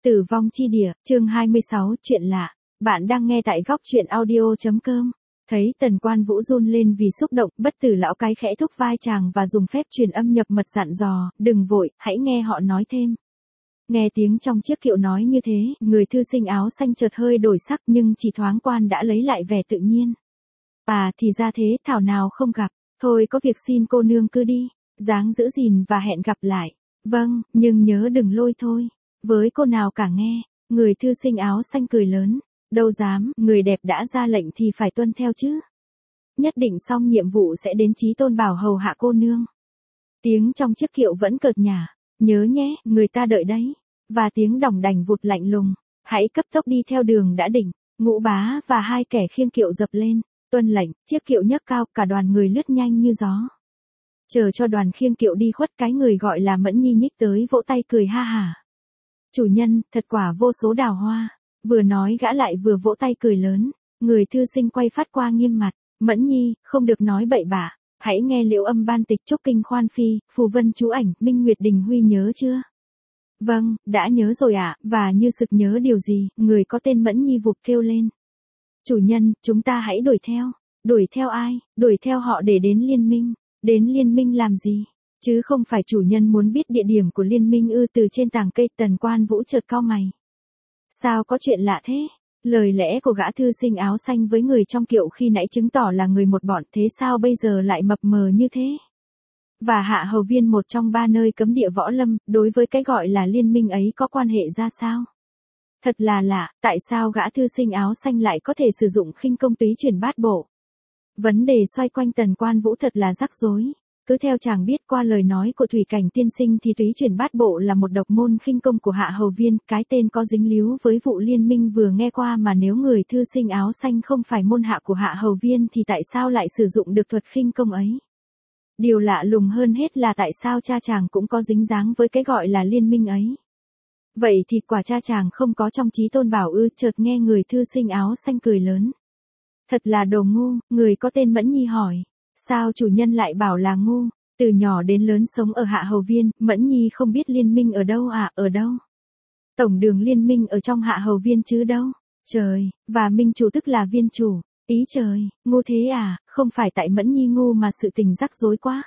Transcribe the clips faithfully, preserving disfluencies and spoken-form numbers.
Tử vong chi địa, chương hai mươi sáu, chuyện lạ. Bạn đang nghe tại góc chuyện audio chấm com. Thấy Tần Quan Vũ run lên vì xúc động, Bất Tử lão cái khẽ thúc vai chàng và dùng phép truyền âm nhập mật dặn dò, đừng vội, hãy nghe họ nói thêm. Nghe tiếng trong chiếc kiệu nói như thế, người thư sinh áo xanh chợt hơi đổi sắc nhưng chỉ thoáng quan đã lấy lại vẻ tự nhiên. À thì ra thế, thảo nào không gặp, thôi có việc xin cô nương cứ đi, dáng giữ gìn và hẹn gặp lại. Vâng, nhưng nhớ đừng lôi thôi. Với cô nào cả nghe, người thư sinh áo xanh cười lớn, đâu dám, người đẹp đã ra lệnh thì phải tuân theo chứ. Nhất định xong nhiệm vụ sẽ đến Chí Tôn bảo hầu hạ cô nương. Tiếng trong chiếc kiệu vẫn cợt nhả, nhớ nhé, người ta đợi đấy. Và tiếng đỏng đành vụt lạnh lùng, hãy cấp tốc đi theo đường đã định. Ngũ Bá và hai kẻ khiêng kiệu dập lên, tuân lệnh, chiếc kiệu nhấc cao, cả đoàn người lướt nhanh như gió. Chờ cho đoàn khiêng kiệu đi khuất, cái người gọi là Mẫn Nhi nhích tới vỗ tay cười ha hả. Chủ nhân, thật quả vô số đào hoa. Vừa nói gã lại vừa vỗ tay cười lớn. Người thư sinh quay phát qua nghiêm mặt. Mẫn Nhi, không được nói bậy bạ. Hãy nghe Liễu Âm ban tịch chúc kinh khoan phi, phù vân chú ảnh, Minh Nguyệt Đình Huy nhớ chưa? Vâng, đã nhớ rồi ạ, à, và như sực nhớ điều gì, người có tên Mẫn Nhi vụt kêu lên. Chủ nhân, chúng ta hãy đuổi theo. Đuổi theo ai? Đuổi theo họ để đến liên minh. Đến liên minh làm gì? Chứ không phải chủ nhân muốn biết địa điểm của liên minh ư? Từ trên tàng cây Tần Quan Vũ chợt cau mày. Sao có chuyện lạ thế? Lời lẽ của gã thư sinh áo xanh với người trong kiệu khi nãy chứng tỏ là người một bọn, thế sao bây giờ lại mập mờ như thế? Và Hạ Hầu Viên, một trong ba nơi cấm địa võ lâm, đối với cái gọi là liên minh ấy có quan hệ ra sao? Thật là lạ, tại sao gã thư sinh áo xanh lại có thể sử dụng khinh công túy chuyển bát bộ? Vấn đề xoay quanh Tần Quan Vũ thật là rắc rối. Cứ theo chàng biết qua lời nói của Thủy Cảnh tiên sinh thì túy chuyển bát bộ là một độc môn khinh công của Hạ Hầu Viên, cái tên có dính líu với vụ liên minh vừa nghe qua, mà nếu người thư sinh áo xanh không phải môn hạ của Hạ Hầu Viên thì tại sao lại sử dụng được thuật khinh công ấy? Điều lạ lùng hơn hết là tại sao cha chàng cũng có dính dáng với cái gọi là liên minh ấy. Vậy thì quả cha chàng không có trong Chí Tôn bảo ư? Chợt nghe người thư sinh áo xanh cười lớn. Thật là đồ ngu, người có tên Mẫn Nhi hỏi. Sao chủ nhân lại bảo là ngu? Từ nhỏ đến lớn sống ở Hạ Hầu Viên, Mẫn Nhi không biết liên minh ở đâu à? Ở đâu? Tổng đường liên minh ở trong Hạ Hầu Viên chứ đâu? Trời, và minh chủ tức là viên chủ. Ý trời, ngu thế à? Không phải tại Mẫn Nhi ngu mà sự tình rắc rối quá.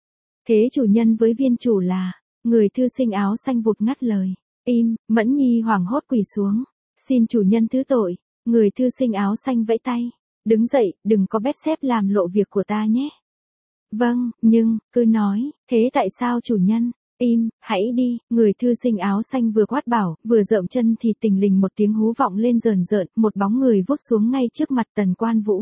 Thế chủ nhân với viên chủ là? Người thư sinh áo xanh vụt ngắt lời. Im, Mẫn Nhi hoảng hốt quỳ xuống. Xin chủ nhân thứ tội. Người thư sinh áo xanh vẫy tay. Đứng dậy, đừng có bếp xếp làm lộ việc của ta nhé. Vâng, nhưng, cứ nói, thế tại sao chủ nhân? Im, hãy đi, người thư sinh áo xanh vừa quát bảo, vừa dợm chân thì tình lình một tiếng hú vọng lên rờn rợn, một bóng người vút xuống ngay trước mặt Tần Quan Vũ.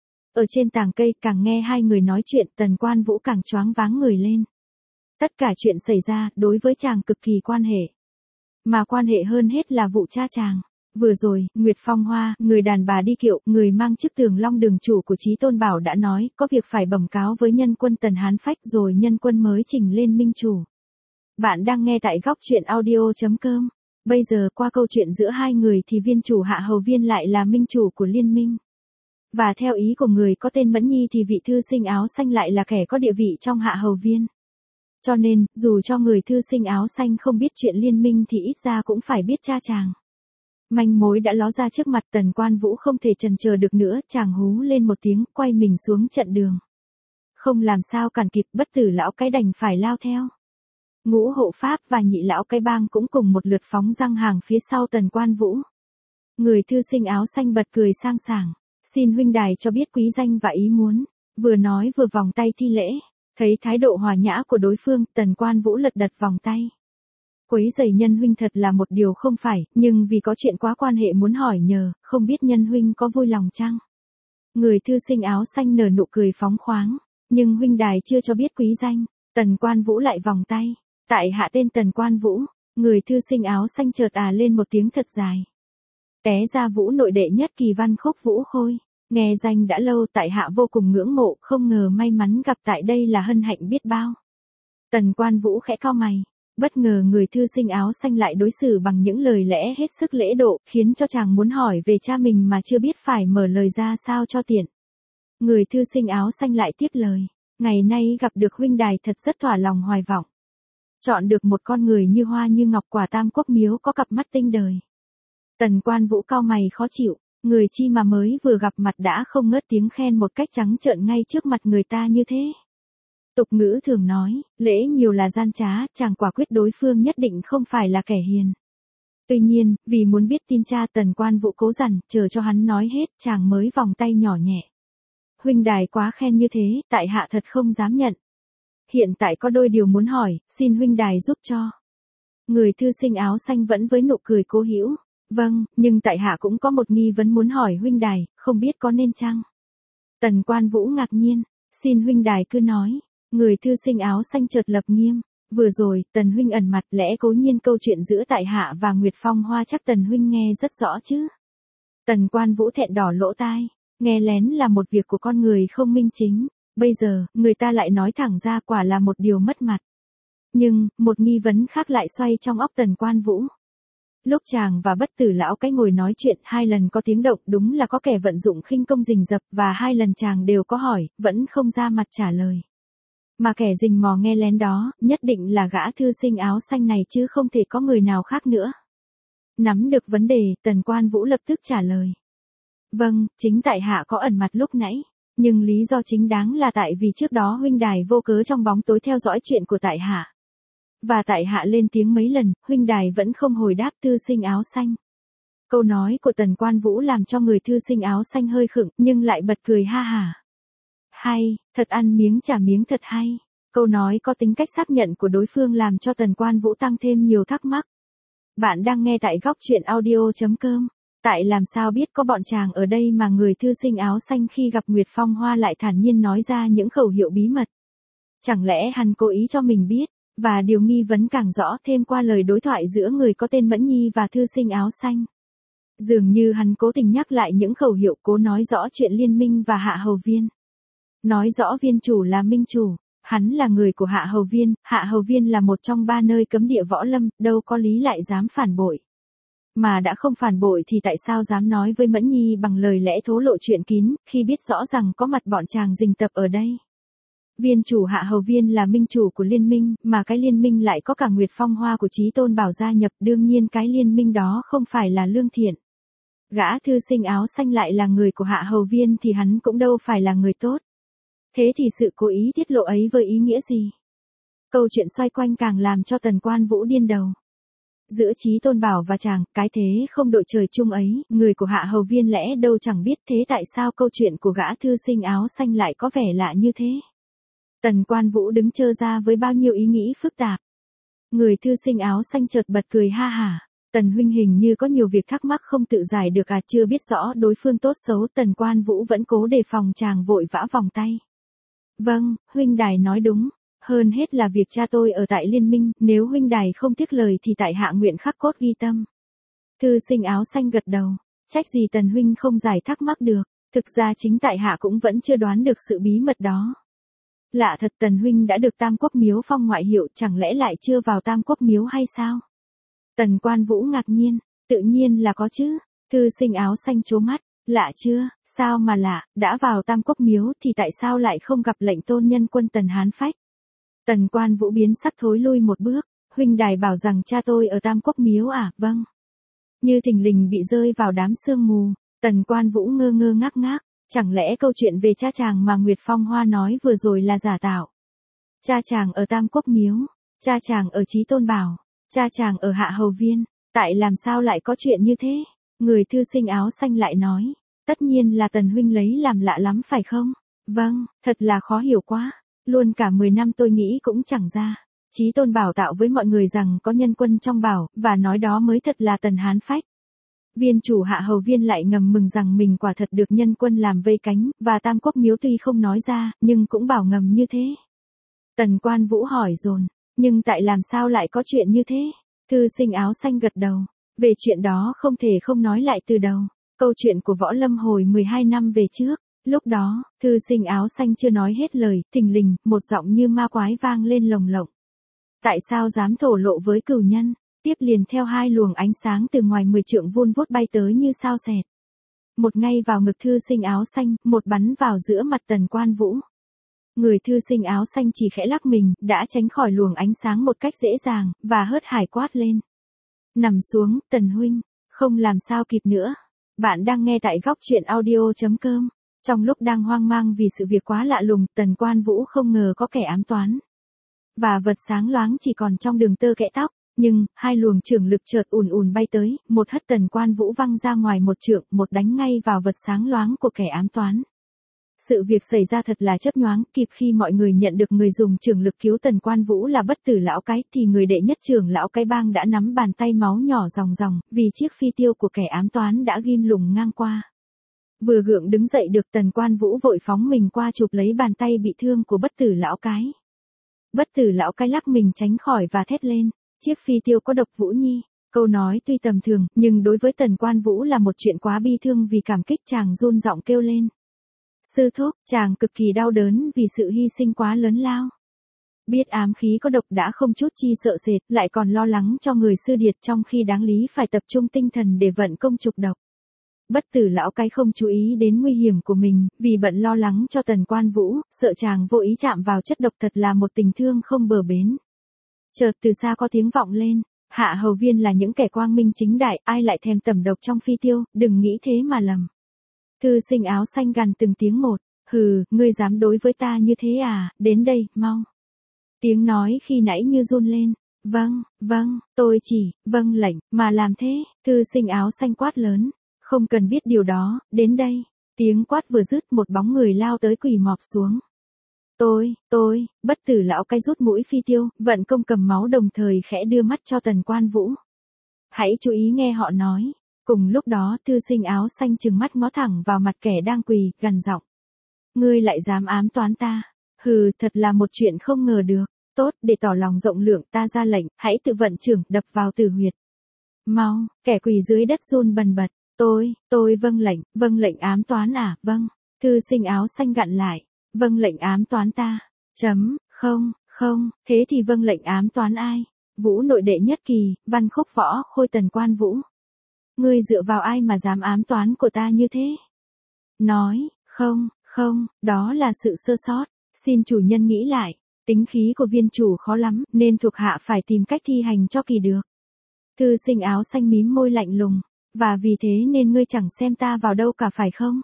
Ở trên tàng cây, càng nghe hai người nói chuyện, Tần Quan Vũ càng choáng váng người lên. Tất cả chuyện xảy ra, đối với chàng cực kỳ quan hệ. Mà quan hệ hơn hết là vụ cha chàng. Vừa rồi, Nguyệt Phong Hoa, người đàn bà đi kiệu, người mang chức Tường Long đường chủ của Chí Tôn bảo đã nói, có việc phải bẩm cáo với nhân quân Tần Hán Phách, rồi nhân quân mới trình lên minh chủ. Bạn đang nghe tại góc chuyện audio chấm com. Bây giờ qua câu chuyện giữa hai người thì viên chủ Hạ Hầu Viên lại là minh chủ của liên minh. Và theo ý của người có tên Mẫn Nhi thì vị thư sinh áo xanh lại là kẻ có địa vị trong Hạ Hầu Viên. Cho nên, dù cho người thư sinh áo xanh không biết chuyện liên minh thì ít ra cũng phải biết cha chàng. Manh mối đã ló ra trước mặt, Tần Quan Vũ không thể chần chờ được nữa, chàng hú lên một tiếng, quay mình xuống trận đường. Không làm sao cản kịp, Bất Tử lão cái đành phải lao theo. Ngũ hộ pháp và Nhị lão cái bang cũng cùng một lượt phóng răng hàng phía sau Tần Quan Vũ. Người thư sinh áo xanh bật cười sang sảng. Xin huynh đài cho biết quý danh và ý muốn. Vừa nói vừa vòng tay thi lễ. Thấy thái độ hòa nhã của đối phương, Tần Quan Vũ lật đật vòng tay. Quấy rầy nhân huynh thật là một điều không phải, nhưng vì có chuyện quá quan hệ muốn hỏi nhờ, không biết nhân huynh có vui lòng chăng? Người thư sinh áo xanh nở nụ cười phóng khoáng, nhưng huynh đài chưa cho biết quý danh. Tần Quan Vũ lại vòng tay. Tại hạ tên Tần Quan Vũ. Người thư sinh áo xanh chợt à lên một tiếng thật dài. Té ra Vũ nội đệ nhất kỳ văn khúc Vũ Khôi. Nghe danh đã lâu, tại hạ vô cùng ngưỡng mộ, không ngờ may mắn gặp tại đây là hân hạnh biết bao. Tần Quan Vũ khẽ cau mày. Bất ngờ người thư sinh áo xanh lại đối xử bằng những lời lẽ hết sức lễ độ, khiến cho chàng muốn hỏi về cha mình mà chưa biết phải mở lời ra sao cho tiện. Người thư sinh áo xanh lại tiếp lời. Ngày nay gặp được huynh đài thật rất thỏa lòng hoài vọng. chọn được một con người như hoa như ngọc, quả Tam Quốc miếu có cặp mắt tinh đời. Tần Quan Vũ cau mày khó chịu, người chi mà mới vừa gặp mặt đã không ngớt tiếng khen một cách trắng trợn ngay trước mặt người ta như thế. Tục ngữ thường nói, lễ nhiều là gian trá, chàng quả quyết đối phương nhất định không phải là kẻ hiền. Tuy nhiên, vì muốn biết tin cha, Tần Quan Vũ cố dằn, chờ cho hắn nói hết, chàng mới vòng tay nhỏ nhẹ. Huynh đài quá khen như thế, tại hạ thật không dám nhận. Hiện tại có đôi điều muốn hỏi, xin huynh đài giúp cho. Người thư sinh áo xanh vẫn với nụ cười cố hữu. Vâng, nhưng tại hạ cũng có một nghi vấn muốn hỏi huynh đài, không biết có nên chăng? Tần Quan Vũ ngạc nhiên, xin huynh đài cứ nói. Người thư sinh áo xanh chợt lập nghiêm. Vừa rồi, Tần huynh ẩn mặt, lẽ cố nhiên câu chuyện giữa tại hạ và Nguyệt Phong Hoa chắc Tần huynh nghe rất rõ chứ. Tần Quan Vũ thẹn đỏ lỗ tai, nghe lén là một việc của con người không minh chính, bây giờ, người ta lại nói thẳng ra, quả là một điều mất mặt. Nhưng, một nghi vấn khác lại xoay trong óc Tần Quan Vũ. Lúc chàng và Bất Tử lão cái ngồi nói chuyện, hai lần có tiếng động, đúng là có kẻ vận dụng khinh công rình rập, và hai lần chàng đều có hỏi, vẫn không ra mặt trả lời. Mà kẻ rình mò nghe lén đó, nhất định là gã thư sinh áo xanh này chứ không thể có người nào khác nữa. Nắm được vấn đề, Tần Quan Vũ lập tức trả lời. Vâng, chính tại hạ có ẩn mặt lúc nãy, nhưng lý do chính đáng là tại vì trước đó huynh đài vô cớ trong bóng tối theo dõi chuyện của tại hạ. Và tại hạ lên tiếng mấy lần, huynh đài vẫn không hồi đáp thư sinh áo xanh. Câu nói của Tần Quan Vũ làm cho người thư sinh áo xanh hơi khựng, nhưng lại bật cười ha hả. Hay, thật ăn miếng trả miếng thật hay. Câu nói có tính cách xác nhận của đối phương làm cho Tần Quan Vũ tăng thêm nhiều thắc mắc. Bạn đang nghe tại góc truyện audio chấm com. Tại làm sao biết có bọn chàng ở đây mà người thư sinh áo xanh khi gặp Nguyệt Phong Hoa lại thản nhiên nói ra những khẩu hiệu bí mật. Chẳng lẽ hắn cố ý cho mình biết, và điều nghi vấn càng rõ thêm qua lời đối thoại giữa người có tên Mẫn Nhi và thư sinh áo xanh. Dường như hắn cố tình nhắc lại những khẩu hiệu, cố nói rõ chuyện liên minh và Hạ Hầu Viên. Nói rõ viên chủ là minh chủ, hắn là người của Hạ Hầu Viên, Hạ Hầu Viên là một trong ba nơi cấm địa võ lâm, đâu có lý lại dám phản bội. Mà đã không phản bội thì tại sao dám nói với Mẫn Nhi bằng lời lẽ thố lộ chuyện kín, khi biết rõ rằng có mặt bọn chàng rình tập ở đây. Viên chủ Hạ Hầu Viên là minh chủ của liên minh, mà cái liên minh lại có cả Nguyệt Phong Hoa của Chí Tôn Bảo gia nhập, đương nhiên cái liên minh đó không phải là lương thiện. Gã thư sinh áo xanh lại là người của Hạ Hầu Viên thì hắn cũng đâu phải là người tốt. Thế thì sự cố ý tiết lộ ấy với ý nghĩa gì? Câu chuyện xoay quanh càng làm cho Tần Quan Vũ điên đầu. Giữa Chí Tôn Bảo và chàng, cái thế không đội trời chung ấy, người của Hạ Hầu Viên lẽ đâu chẳng biết, thế tại sao câu chuyện của gã thư sinh áo xanh lại có vẻ lạ như thế? Tần Quan Vũ đứng trơ ra với bao nhiêu ý nghĩ phức tạp. Người thư sinh áo xanh chợt bật cười ha hả. Tần huynh hình như có nhiều việc thắc mắc không tự giải được à, chưa biết rõ đối phương tốt xấu, Tần Quan Vũ vẫn cố đề phòng chàng vội vã vòng tay. Vâng, huynh đài nói đúng. Hơn hết là việc cha tôi ở tại liên minh, nếu huynh đài không tiếc lời thì tại hạ nguyện khắc cốt ghi tâm. Thư sinh áo xanh gật đầu, trách gì Tần huynh không giải thắc mắc được, thực ra chính tại hạ cũng vẫn chưa đoán được sự bí mật đó. Lạ thật, Tần huynh đã được Tam Quốc miếu phong ngoại hiệu, chẳng lẽ lại chưa vào Tam Quốc miếu hay sao? Tần Quan Vũ ngạc nhiên, tự nhiên là có chứ. Thư sinh áo xanh trố mắt, lạ chưa, sao mà lạ, đã vào Tam Quốc miếu thì tại sao lại không gặp lệnh tôn nhân quân Tần Hán Phách? Tần Quan Vũ biến sắc thối lui một bước, huynh đài bảo rằng cha tôi ở Tam Quốc miếu à, vâng. Như thình lình bị rơi vào đám sương mù, Tần Quan Vũ ngơ ngơ ngác ngác, chẳng lẽ câu chuyện về cha chàng mà Nguyệt Phong Hoa nói vừa rồi là giả tạo? Cha chàng ở Tam Quốc miếu, cha chàng ở Chí Tôn Bảo, cha chàng ở Hạ Hầu Viên, tại làm sao lại có chuyện như thế? Người thư sinh áo xanh lại nói, tất nhiên là Tần huynh lấy làm lạ lắm phải không? Vâng, thật là khó hiểu quá. Luôn cả mười năm tôi nghĩ cũng chẳng ra. Chí Tôn Bảo tạo với mọi người rằng có nhân quân trong bảo, và nói đó mới thật là Tần Hán Phách. Viên chủ Hạ Hầu Viên lại ngầm mừng rằng mình quả thật được nhân quân làm vây cánh, và Tam Quốc miếu tuy không nói ra, nhưng cũng bảo ngầm như thế. Tần Quan Vũ hỏi dồn, nhưng tại làm sao lại có chuyện như thế? Thư sinh áo xanh gật đầu, về chuyện đó không thể không nói lại từ đầu. Câu chuyện của Võ Lâm hồi mười hai năm về trước. Lúc đó, thư sinh áo xanh chưa nói hết lời, thình lình, một giọng như ma quái vang lên lồng lộng. Tại sao dám thổ lộ với cửu nhân? Tiếp liền theo hai luồng ánh sáng từ ngoài mười trượng vun vút bay tới như sao xẹt. Một ngay vào ngực thư sinh áo xanh, một bắn vào giữa mặt Tần Quan Vũ. Người thư sinh áo xanh chỉ khẽ lắc mình, đã tránh khỏi luồng ánh sáng một cách dễ dàng, và hớt hải quát lên. Nằm xuống, Tần huynh, không làm sao kịp nữa. Bạn đang nghe tại góc truyện audio.com. Trong lúc đang hoang mang vì sự việc quá lạ lùng, Tần Quan Vũ không ngờ có kẻ ám toán. Và vật sáng loáng chỉ còn trong đường tơ kẽ tóc, nhưng, hai luồng chưởng lực chợt ùn ùn bay tới, một hất Tần Quan Vũ văng ra ngoài một trượng, một đánh ngay vào vật sáng loáng của kẻ ám toán. Sự việc xảy ra thật là chớp nhoáng, kịp khi mọi người nhận được người dùng chưởng lực cứu Tần Quan Vũ là Bất Tử Lão Cái, thì người đệ nhất trưởng lão Cái Bang đã nắm bàn tay máu nhỏ ròng ròng, vì chiếc phi tiêu của kẻ ám toán đã ghim lủng ngang qua. Vừa gượng đứng dậy được, Tần Quan Vũ vội phóng mình qua chụp lấy bàn tay bị thương của Bất Tử Lão Cái. Bất Tử Lão Cái lắc mình tránh khỏi và thét lên, chiếc phi tiêu có độc Vũ Nhi. Câu nói tuy tầm thường, nhưng đối với Tần Quan Vũ là một chuyện quá bi thương, vì cảm kích chàng run giọng kêu lên. Sư thúc, chàng cực kỳ đau đớn vì sự hy sinh quá lớn lao. Biết ám khí có độc đã không chút chi sợ sệt, lại còn lo lắng cho người sư điệt, trong khi đáng lý phải tập trung tinh thần để vận công trục độc. Bất Tử Lão Cái không chú ý đến nguy hiểm của mình, vì bận lo lắng cho Tần Quan Vũ, sợ chàng vô ý chạm vào chất độc, thật là một tình thương không bờ bến. Chợt từ xa có tiếng vọng lên, Hạ Hầu Viên là những kẻ quang minh chính đại, ai lại thèm tẩm độc trong phi tiêu, đừng nghĩ thế mà lầm. Thư sinh áo xanh gằn từng tiếng một, hừ, ngươi dám đối với ta như thế à, đến đây, mau. Tiếng nói khi nãy như run lên, vâng, vâng, tôi chỉ, vâng lệnh, mà làm thế, thư sinh áo xanh quát lớn, không cần biết điều đó, đến đây. Tiếng quát vừa dứt, một bóng người lao tới quỳ mọp xuống. Tôi, tôi, Bất Tử Lão Cái rút mũi phi tiêu, vận công cầm máu, đồng thời khẽ đưa mắt cho Tần Quan Vũ. Hãy chú ý nghe họ nói. Cùng lúc đó, thư sinh áo xanh trừng mắt ngó thẳng vào mặt kẻ đang quỳ, gằn giọng. Ngươi lại dám ám toán ta? Hừ, thật là một chuyện không ngờ được. Tốt, để tỏ lòng rộng lượng, ta ra lệnh, hãy tự vận chưởng đập vào tử huyệt. Mau, kẻ quỳ dưới đất run bần bật. Tôi, tôi vâng lệnh, vâng lệnh ám toán à, vâng. Thư sinh áo xanh gặn lại. Vâng lệnh ám toán ta. Chấm, không, không, thế thì vâng lệnh ám toán ai? Vũ nội đệ nhất kỳ, văn khúc võ khôi Tần Quan Vũ. Ngươi dựa vào ai mà dám ám toán của ta như thế? Nói, không, không, đó là sự sơ sót, xin chủ nhân nghĩ lại, tính khí của viên chủ khó lắm, nên thuộc hạ phải tìm cách thi hành cho kỳ được. Thư sinh áo xanh mím môi lạnh lùng, và vì thế nên ngươi chẳng xem ta vào đâu cả phải không?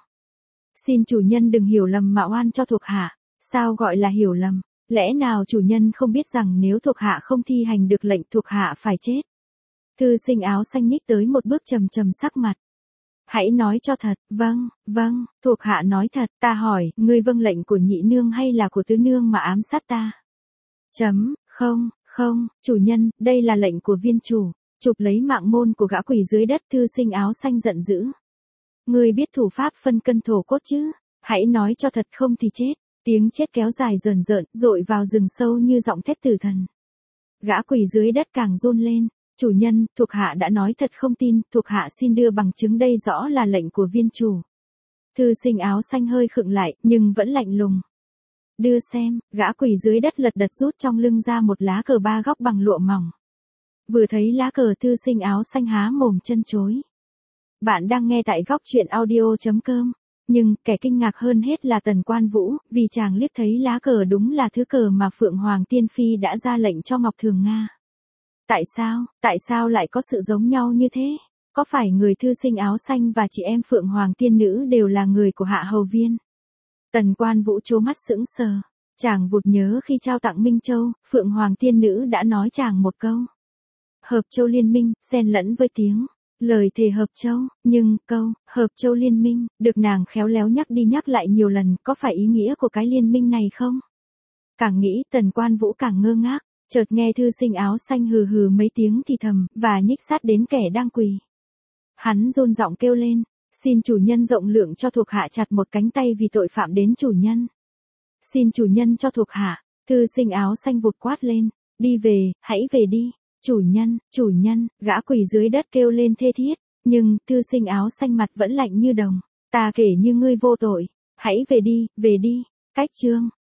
Xin chủ nhân đừng hiểu lầm mà oan cho thuộc hạ. Sao gọi là hiểu lầm? Lẽ nào chủ nhân không biết rằng nếu thuộc hạ không thi hành được lệnh, thuộc hạ phải chết? Thư sinh áo xanh nhích tới một bước, trầm trầm sắc mặt. Hãy nói cho thật. Vâng, vâng, thuộc hạ nói thật. Ta hỏi, ngươi vâng lệnh của nhị nương hay là của tứ nương mà ám sát ta? Chấm, không, không, chủ nhân, đây là lệnh của viên chủ. Chụp lấy mạng môn của gã quỳ dưới đất. Thư sinh áo xanh giận dữ. Ngươi biết thủ pháp phân cân thổ cốt chứ? Hãy nói cho thật, không thì chết. Tiếng chết kéo dài rờn rợn, dội vào rừng sâu như giọng thét tử thần. Gã quỳ dưới đất càng run lên. Chủ nhân, thuộc hạ đã nói thật không tin, thuộc hạ xin đưa bằng chứng, đây rõ là lệnh của viên chủ. Thư sinh áo xanh hơi khựng lại, nhưng vẫn lạnh lùng. Đưa xem, gã quỳ dưới đất lật đật rút trong lưng ra một lá cờ ba góc bằng lụa mỏng. Vừa thấy lá cờ, thư sinh áo xanh há mồm chân chối. Bạn đang nghe tại góc truyện audio.com. Nhưng, kẻ kinh ngạc hơn hết là Tần Quan Vũ, vì chàng liếc thấy lá cờ đúng là thứ cờ mà Phượng Hoàng Tiên Phi đã ra lệnh cho Ngọc Thường Nga. Tại sao, tại sao lại có sự giống nhau như thế? Có phải người thư sinh áo xanh và chị em Phượng Hoàng Tiên Nữ đều là người của Hạ Hầu Viên? Tần Quan Vũ trố mắt sững sờ. Chàng vụt nhớ khi trao tặng Minh Châu, Phượng Hoàng Tiên Nữ đã nói chàng một câu. Hợp Châu liên minh, xen lẫn với tiếng lời thề Hợp Châu, nhưng câu Hợp Châu liên minh được nàng khéo léo nhắc đi nhắc lại nhiều lần, có phải ý nghĩa của cái liên minh này không? Càng nghĩ, Tần Quan Vũ càng ngơ ngác, chợt nghe thư sinh áo xanh hừ hừ mấy tiếng thì thầm, và nhích sát đến kẻ đang quỳ. Hắn run giọng kêu lên, xin chủ nhân rộng lượng cho thuộc hạ chặt một cánh tay vì tội phạm đến chủ nhân. Xin chủ nhân cho thuộc hạ. Thư sinh áo xanh vụt quát lên, đi về, hãy về đi. Chủ nhân, chủ nhân, gã quỳ dưới đất kêu lên thê thiết, nhưng, thư sinh áo xanh mặt vẫn lạnh như đồng. Ta kể như ngươi vô tội, hãy về đi, về đi. Cách chương.